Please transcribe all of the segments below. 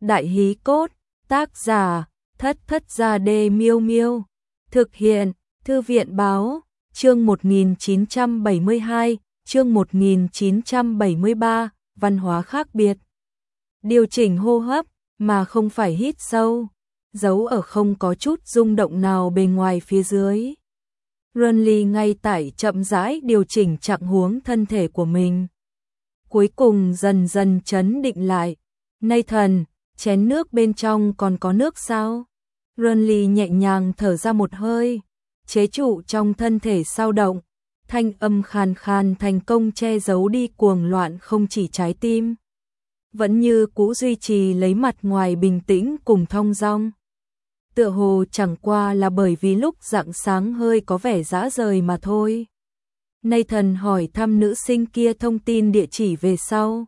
Đại hí cốt, tác giả, Thất Thất Gia Đê Miêu Miêu. Thực hiện, Thư viện báo, chương 1972, chương 1973, văn hóa khác biệt. Điều chỉnh hô hấp, mà không phải hít sâu, giấu ở không có chút rung động nào bên ngoài phía dưới. Renly ngay tại chậm rãi điều chỉnh trạng huống thân thể của mình. Cuối cùng dần dần trấn định lại. Nathan, chén nước bên trong còn có nước sao? Renly nhẹ nhàng thở ra một hơi, chế trụ trong thân thể sao động, thanh âm khàn khàn thành công che giấu đi cuồng loạn không chỉ trái tim. Vẫn như cũ duy trì lấy mặt ngoài bình tĩnh cùng thong dong. Tựa hồ chẳng qua là bởi vì lúc rạng sáng hơi có vẻ dã rời mà thôi. Nathan hỏi thăm nữ sinh kia thông tin địa chỉ về sau.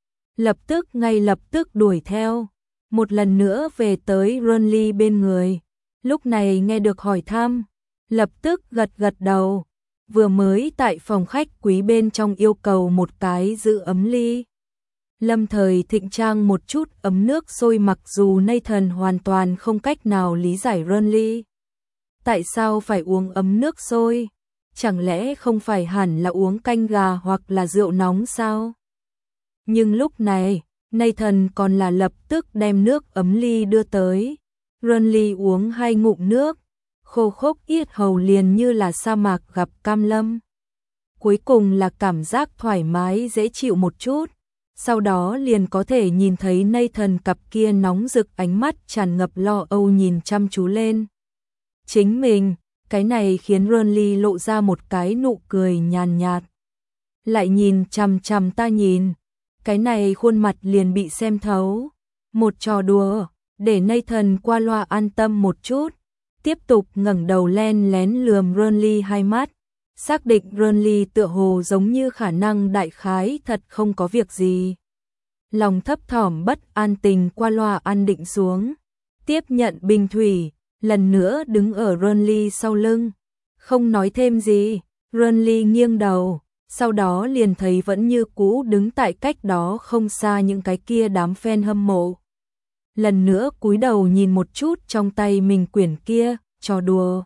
Ngay lập tức đuổi theo, một lần nữa về tới Renly bên người. Lúc này nghe được hỏi thăm, lập tức gật gật đầu. Vừa mới tại phòng khách quý bên trong yêu cầu một cái giữ ấm ly. Lâm thời thịnh trang một chút ấm nước sôi, mặc dù Nathan hoàn toàn không cách nào lý giải Renly. Tại sao phải uống ấm nước sôi? Chẳng lẽ không phải hẳn là uống canh gà hoặc là rượu nóng sao? Nhưng lúc này, Nathan còn là lập tức đem nước ấm ly đưa tới. Renly uống 2 ngụm nước, khô khốc yết hầu liền như là sa mạc gặp cam lâm. Cuối cùng là cảm giác thoải mái dễ chịu một chút. Sau đó liền có thể nhìn thấy Nathan cặp kia nóng rực ánh mắt tràn ngập lo âu nhìn chăm chú lên chính mình. Cái này khiến Renly lộ ra một cái nụ cười nhàn nhạt. Lại nhìn chằm chằm ta nhìn. Cái này khuôn mặt liền bị xem thấu. Một trò đùa, để Nathan qua loa an tâm một chút. Tiếp tục ngẩng đầu len lén lườm Renly 2 mắt. Xác định Renly tựa hồ giống như khả năng đại khái thật không có việc gì. Lòng thấp thỏm bất an tình qua loa an định xuống. Tiếp nhận bình thủy, lần nữa đứng ở Renly sau lưng. Không nói thêm gì, Renly nghiêng đầu. Sau đó liền thấy vẫn như cũ đứng tại cách đó không xa những cái kia đám fan hâm mộ. Lần nữa cúi đầu nhìn một chút trong tay mình quyển kia, trò đùa.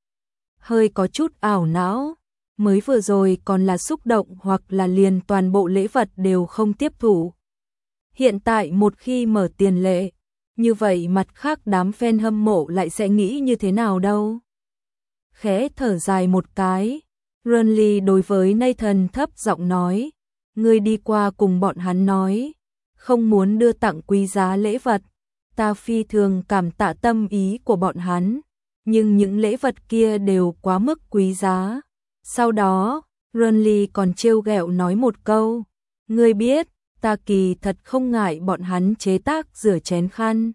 Hơi có chút ảo não, mới vừa rồi còn là xúc động hoặc là liền toàn bộ lễ vật đều không tiếp thụ. Hiện tại một khi mở tiền lệ, như vậy mặt khác đám fan hâm mộ lại sẽ nghĩ như thế nào đâu. Khẽ thở dài một cái. Renly đối với Nathan thấp giọng nói, ngươi đi qua cùng bọn hắn nói, không muốn đưa tặng quý giá lễ vật, ta phi thường cảm tạ tâm ý của bọn hắn, nhưng những lễ vật kia đều quá mức quý giá. Sau đó, Renly còn trêu ghẹo nói một câu, ngươi biết, ta kỳ thật không ngại bọn hắn chế tác rửa chén khăn.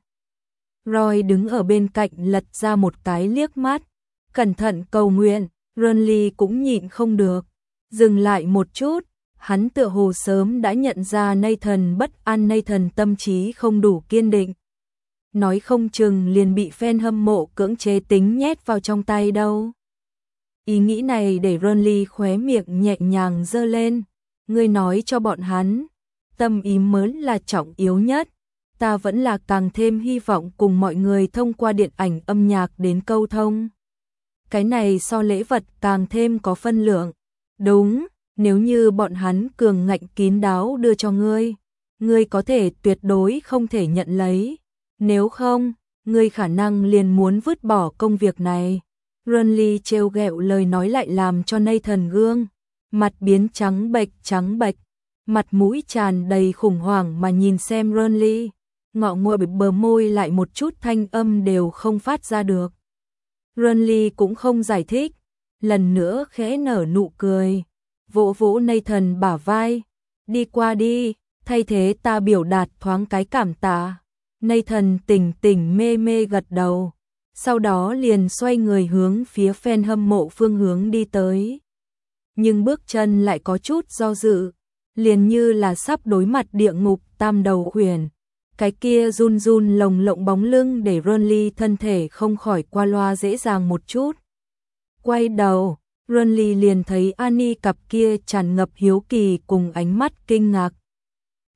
Roy đứng ở bên cạnh lật ra một cái liếc mắt, cẩn thận cầu nguyện. Renly cũng nhịn không được, dừng lại một chút, hắn tựa hồ sớm đã nhận ra Nathan bất an, Nathan tâm trí không đủ kiên định. Nói không chừng liền bị fan hâm mộ cưỡng chế tính nhét vào trong tay đâu. Ý nghĩ này để Renly khóe miệng nhẹ nhàng giơ lên, ngươi nói cho bọn hắn, tâm ý mới là trọng yếu nhất, ta vẫn là càng thêm hy vọng cùng mọi người thông qua điện ảnh âm nhạc đến câu thông. Cái này so lễ vật càng thêm có phân lượng. Đúng, nếu như bọn hắn cường ngạnh kín đáo đưa cho ngươi có thể tuyệt đối không thể nhận lấy. Nếu không, ngươi khả năng liền muốn vứt bỏ công việc này. Renly trêu ghẹo lời nói lại làm cho Nathan gương mặt biến trắng bệch, mặt mũi tràn đầy khủng hoảng mà nhìn xem Renly, ngọ nguậy bờ môi lại một chút thanh âm đều không phát ra được. Renly cũng không giải thích, lần nữa khẽ nở nụ cười, vỗ vỗ Nathan bả vai, đi qua đi, thay thế ta biểu đạt thoáng cái cảm tạ. Nathan tỉnh mê mê gật đầu, sau đó liền xoay người hướng phía fan hâm mộ phương hướng đi tới. Nhưng bước chân lại có chút do dự, liền như là sắp đối mặt địa ngục tam đầu khuyển. Cái kia run run lồng lộng bóng lưng để Renly thân thể không khỏi qua loa dễ dàng một chút. Quay đầu, Renly liền thấy Annie cặp kia tràn ngập hiếu kỳ cùng ánh mắt kinh ngạc.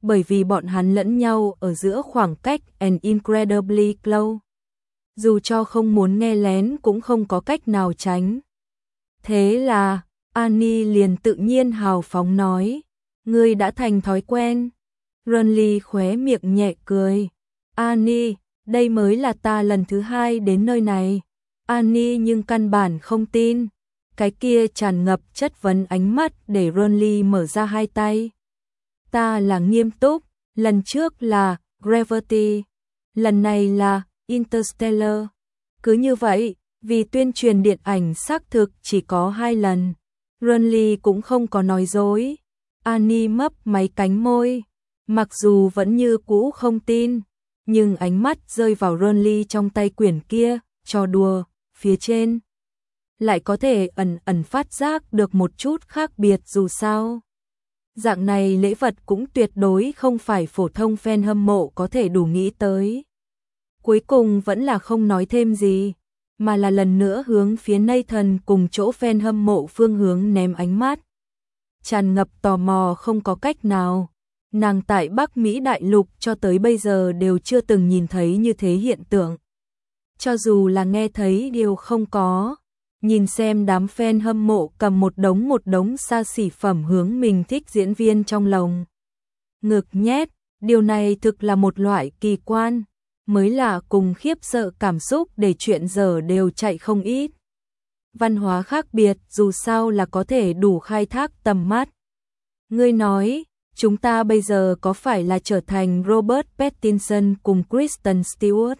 bởi vì bọn hắn lẫn nhau ở giữa khoảng cách and incredibly close. Dù cho không muốn nghe lén cũng không có cách nào tránh. Thế là, Annie liền tự nhiên hào phóng nói, ngươi đã thành thói quen. Ronly khóe miệng nhẹ cười. Annie, đây mới là ta lần thứ 2 đến nơi này. Annie nhưng căn bản không tin. Cái kia tràn ngập chất vấn ánh mắt để Ronly mở ra hai tay. Ta là nghiêm túc, lần trước là Gravity, lần này là Interstellar. Cứ như vậy, vì tuyên truyền điện ảnh xác thực chỉ có 2 lần. Ronly cũng không có nói dối. Annie mấp máy cánh môi, mặc dù vẫn như cũ không tin, nhưng ánh mắt rơi vào Ronly trong tay quyển kia, trò đùa, phía trên. Lại có thể ẩn ẩn phát giác được một chút khác biệt dù sao. Dạng này lễ vật cũng tuyệt đối không phải phổ thông fan hâm mộ có thể đủ nghĩ tới. Cuối cùng vẫn là không nói thêm gì, mà là lần nữa hướng phía Nathan cùng chỗ fan hâm mộ phương hướng ném ánh mắt. Tràn ngập tò mò không có cách nào. Nàng tại Bắc Mỹ đại lục cho tới bây giờ đều chưa từng nhìn thấy như thế hiện tượng. Cho dù là nghe thấy đều không có. Nhìn xem đám fan hâm mộ cầm một đống xa xỉ phẩm hướng mình thích diễn viên trong lòng ngực nhét, điều này thực là một loại kỳ quan, mới lạ cùng khiếp sợ cảm xúc để chuyện giờ đều chạy không ít. Văn hóa khác biệt dù sao là có thể đủ khai thác tầm mắt. Ngươi nói, chúng ta bây giờ có phải là trở thành Robert Pattinson cùng Kristen Stewart?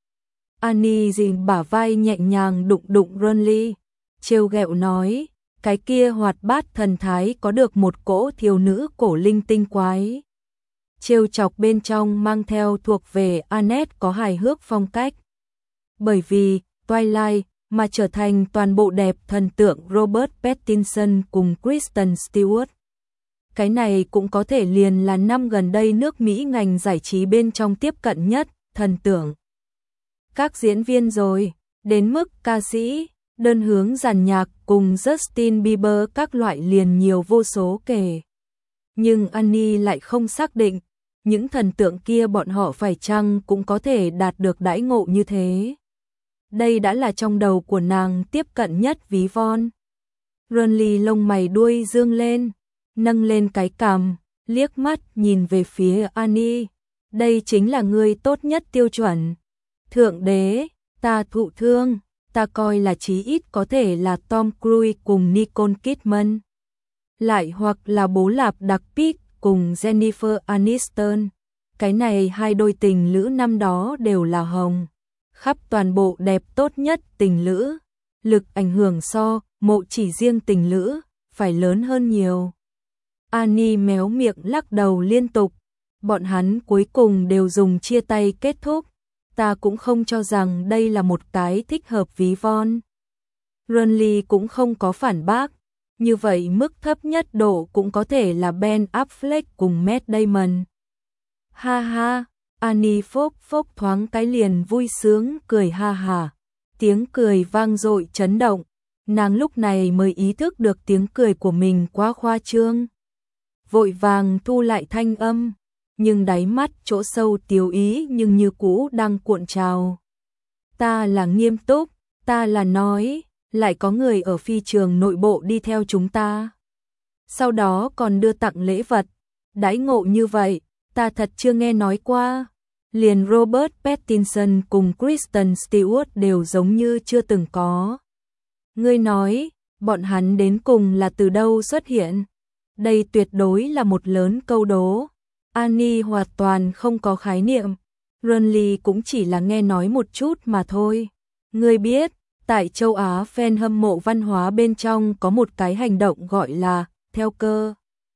Annie dìm bả vai nhẹ nhàng đụng đụng Ronly, trêu ghẹo nói, cái kia hoạt bát thần thái có được một cỗ thiếu nữ cổ linh tinh quái. Trêu chọc bên trong mang theo thuộc về Annette có hài hước phong cách. Bởi vì, Twilight, mà trở thành toàn bộ đẹp thần tượng Robert Pattinson cùng Kristen Stewart. Cái này cũng có thể liền là năm gần đây nước Mỹ ngành giải trí bên trong tiếp cận nhất, thần tượng. Các diễn viên rồi, đến mức ca sĩ, đơn hướng dàn nhạc cùng Justin Bieber các loại liền nhiều vô số kể. Nhưng Annie lại không xác định, những thần tượng kia bọn họ phải chăng cũng có thể đạt được đãi ngộ như thế. Đây đã là trong đầu của nàng tiếp cận nhất ví von. Ronly lông mày đuôi dương lên, nâng lên cái cằm, liếc mắt nhìn về phía Annie. Đây chính là người tốt nhất tiêu chuẩn. Thượng đế, ta thụ thương, ta coi là chí ít có thể là Tom Cruise cùng Nicole Kidman. Lại hoặc là bố lạp đặc Pitt cùng Jennifer Aniston. Cái này hai đôi tình lữ năm đó đều là hồng. Khắp toàn bộ đẹp tốt nhất tình lữ. Lực ảnh hưởng so, mộ chỉ riêng tình lữ, phải lớn hơn nhiều. Annie méo miệng lắc đầu liên tục. Bọn hắn cuối cùng đều dùng chia tay kết thúc. Ta cũng không cho rằng đây là một cái thích hợp ví von. Ronly cũng không có phản bác. Như vậy mức thấp nhất độ cũng có thể là Ben Affleck cùng Matt Damon. Ha ha, Annie phốc phốc thoáng cái liền vui sướng cười ha ha. Tiếng cười vang dội chấn động. Nàng lúc này mới ý thức được tiếng cười của mình quá khoa trương. Vội vàng thu lại thanh âm. Nhưng đáy mắt chỗ sâu tiêu ý nhưng như cũ đang cuộn trào. Ta là nghiêm túc, ta là nói, lại có người ở phi trường nội bộ đi theo chúng ta. Sau đó còn đưa tặng lễ vật, đãi ngộ như vậy, ta thật chưa nghe nói qua. Liền Robert Pattinson cùng Kristen Stewart đều giống như chưa từng có. Ngươi nói, bọn hắn đến cùng là từ đâu xuất hiện? Đây tuyệt đối là một lớn câu đố. Annie hoàn toàn không có khái niệm. Ronly cũng chỉ là nghe nói một chút mà thôi. Ngươi biết, tại châu Á fan hâm mộ văn hóa bên trong có một cái hành động gọi là theo cơ.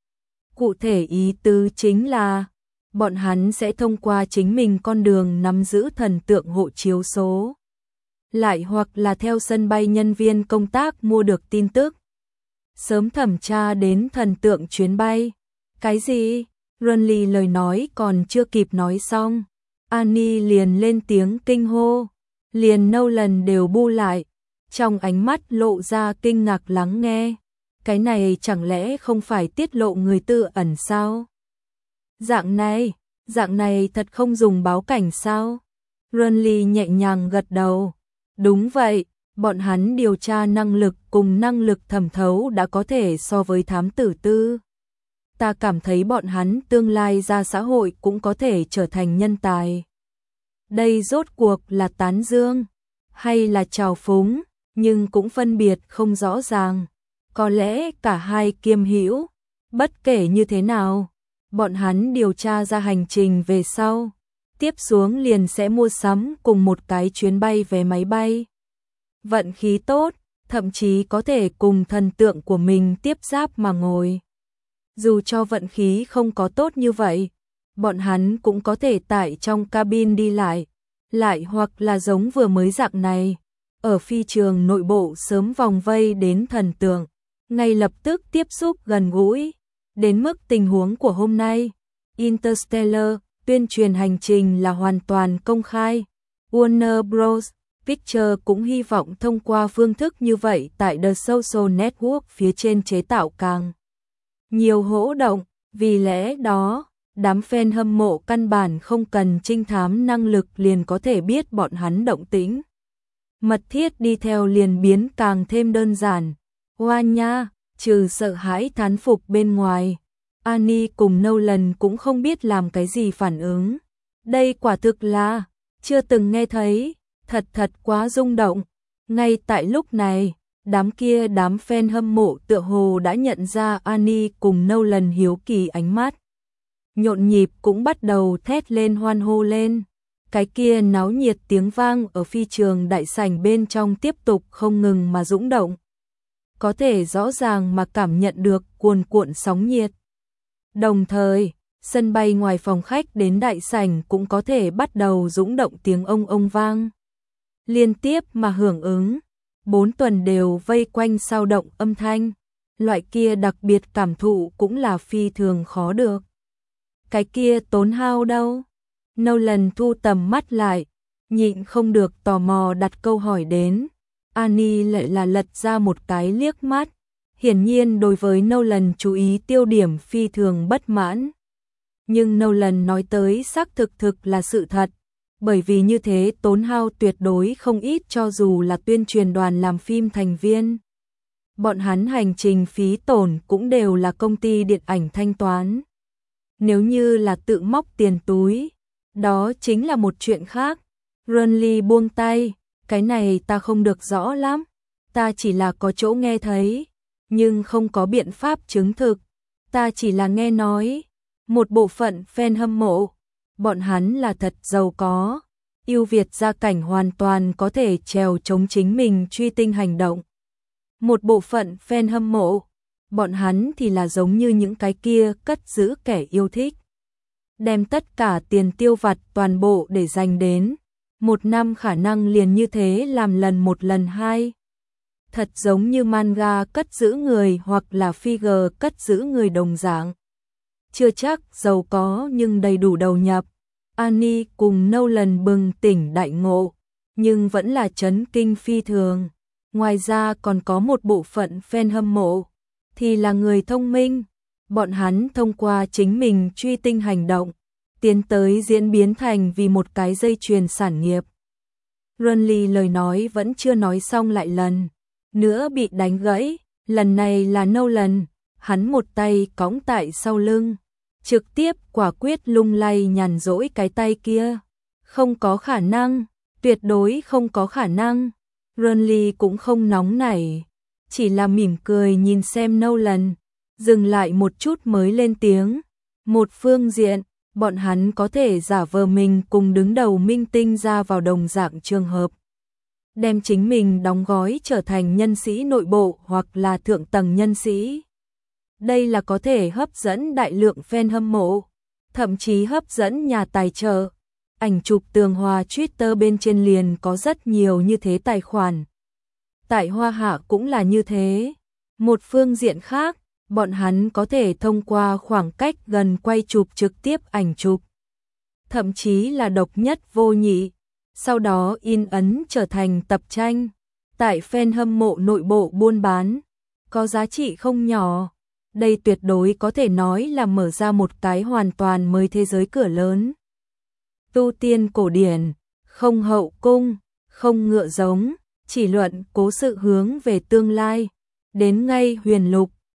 Cụ thể ý tứ chính là bọn hắn sẽ thông qua chính mình con đường nắm giữ thần tượng hộ chiếu số. Lại hoặc là theo sân bay nhân viên công tác mua được tin tức. Sớm thẩm tra đến thần tượng chuyến bay. Cái gì? Ronly lời nói còn chưa kịp nói xong. Annie liền lên tiếng kinh hô. Liền Nolan đều bu lại. Trong ánh mắt lộ ra kinh ngạc lắng nghe. Cái này chẳng lẽ không phải tiết lộ người tư ẩn sao? Dạng này thật không dùng báo cảnh sao? Renly nhẹ nhàng gật đầu. Đúng vậy, bọn hắn điều tra năng lực cùng năng lực thẩm thấu đã có thể so với thám tử tư. Ta cảm thấy bọn hắn tương lai ra xã hội cũng có thể trở thành nhân tài. Đây rốt cuộc là tán dương hay là trào phúng, nhưng cũng phân biệt không rõ ràng. Có lẽ cả hai kiêm hữu, bất kể như thế nào, bọn hắn điều tra ra hành trình về sau, tiếp xuống liền sẽ mua sắm cùng một cái chuyến bay vé máy bay. Vận khí tốt, thậm chí có thể cùng thần tượng của mình tiếp giáp mà ngồi. Dù cho vận khí không có tốt như vậy, bọn hắn cũng có thể tại trong cabin đi lại hoặc là giống vừa mới dạng này, ở phi trường nội bộ sớm vòng vây đến thần tượng, ngay lập tức tiếp xúc gần gũi. Đến mức tình huống của hôm nay, Interstellar tuyên truyền hành trình là hoàn toàn công khai. Warner Bros. Pictures cũng hy vọng thông qua phương thức như vậy tại The Social Network phía trên chế tạo càng nhiều hỗ động, vì lẽ đó, đám fan hâm mộ căn bản không cần trinh thám năng lực liền có thể biết bọn hắn động tĩnh. Mật thiết đi theo liền biến càng thêm đơn giản. Hoa nha, trừ sợ hãi thán phục bên ngoài, Annie cùng Nolan cũng không biết làm cái gì phản ứng. Đây quả thực là chưa từng nghe thấy, thật quá rung động. Ngay tại lúc này, đám fan hâm mộ tựa hồ đã nhận ra Annie cùng Nolan hiếu kỳ ánh mắt. Nhộn nhịp cũng bắt đầu thét lên hoan hô lên. Cái kia náo nhiệt tiếng vang ở phi trường đại sảnh bên trong tiếp tục không ngừng mà dũng động. Có thể rõ ràng mà cảm nhận được cuồn cuộn sóng nhiệt. Đồng thời, sân bay ngoài phòng khách đến đại sảnh cũng có thể bắt đầu dũng động tiếng ông vang. Liên tiếp mà hưởng ứng, 4 tuần đều vây quanh sao động âm thanh. Loại kia đặc biệt cảm thụ cũng là phi thường khó được. Cái kia tốn hao đâu? Nolan thu tầm mắt lại, nhịn không được tò mò đặt câu hỏi đến. Annie lại là lật ra một cái liếc mắt, hiển nhiên đối với Nolan chú ý tiêu điểm phi thường bất mãn. Nhưng Nolan nói tới xác thực là sự thật, bởi vì như thế tốn hao tuyệt đối không ít cho dù là tuyên truyền đoàn làm phim thành viên. Bọn hắn hành trình phí tổn cũng đều là công ty điện ảnh thanh toán. Nếu như là tự móc tiền túi, đó chính là một chuyện khác. Renly buông tay, cái này ta không được rõ lắm, ta chỉ là có chỗ nghe thấy, nhưng không có biện pháp chứng thực, ta chỉ là nghe nói. Một bộ phận fan hâm mộ, bọn hắn là thật giàu có, ưu việt gia cảnh hoàn toàn có thể trèo chống chính mình truy tinh hành động. Một bộ phận fan hâm mộ, bọn hắn thì là giống như những cái kia cất giữ kẻ yêu thích. Đem tất cả tiền tiêu vặt toàn bộ để dành đến. Một năm khả năng liền như thế làm lần một lần hai. Thật giống như manga cất giữ người hoặc là figure cất giữ người đồng dạng. Chưa chắc giàu có nhưng đầy đủ đầu nhập. Annie cùng Nolan bừng tỉnh đại ngộ, nhưng vẫn là chấn kinh phi thường. Ngoài ra còn có một bộ phận fan hâm mộ, thì là người thông minh. Bọn hắn thông qua chính mình truy tinh hành động, tiến tới diễn biến thành vì một cái dây chuyền sản nghiệp. Renly lời nói vẫn chưa nói xong lại lần nữa bị đánh gãy, lần này là Nolan, hắn một tay cõng tại sau lưng, trực tiếp quả quyết lung lay nhàn rỗi cái tay kia. Không có khả năng, tuyệt đối không có khả năng. Renly cũng không nóng nảy, chỉ là mỉm cười nhìn xem Nolan, dừng lại một chút mới lên tiếng. Một phương diện, bọn hắn có thể giả vờ mình cùng đứng đầu minh tinh ra vào đồng dạng trường hợp. Đem chính mình đóng gói trở thành nhân sĩ nội bộ hoặc là thượng tầng nhân sĩ. Đây là có thể hấp dẫn đại lượng fan hâm mộ, thậm chí hấp dẫn nhà tài trợ. Ảnh chụp tường hòa Twitter bên trên liền có rất nhiều như thế tài khoản. Tại Hoa Hạ cũng là như thế. Một phương diện khác, bọn hắn có thể thông qua khoảng cách gần quay chụp trực tiếp ảnh chụp, thậm chí là độc nhất vô nhị, sau đó in ấn trở thành tập tranh. Tại fan hâm mộ nội bộ buôn bán, có giá trị không nhỏ. Đây tuyệt đối có thể nói là mở ra một cái hoàn toàn mới thế giới cửa lớn. Tu tiên cổ điển, không hậu cung, không ngựa giống, chỉ luận cố sự hướng về tương lai. Đến ngay huyền lục,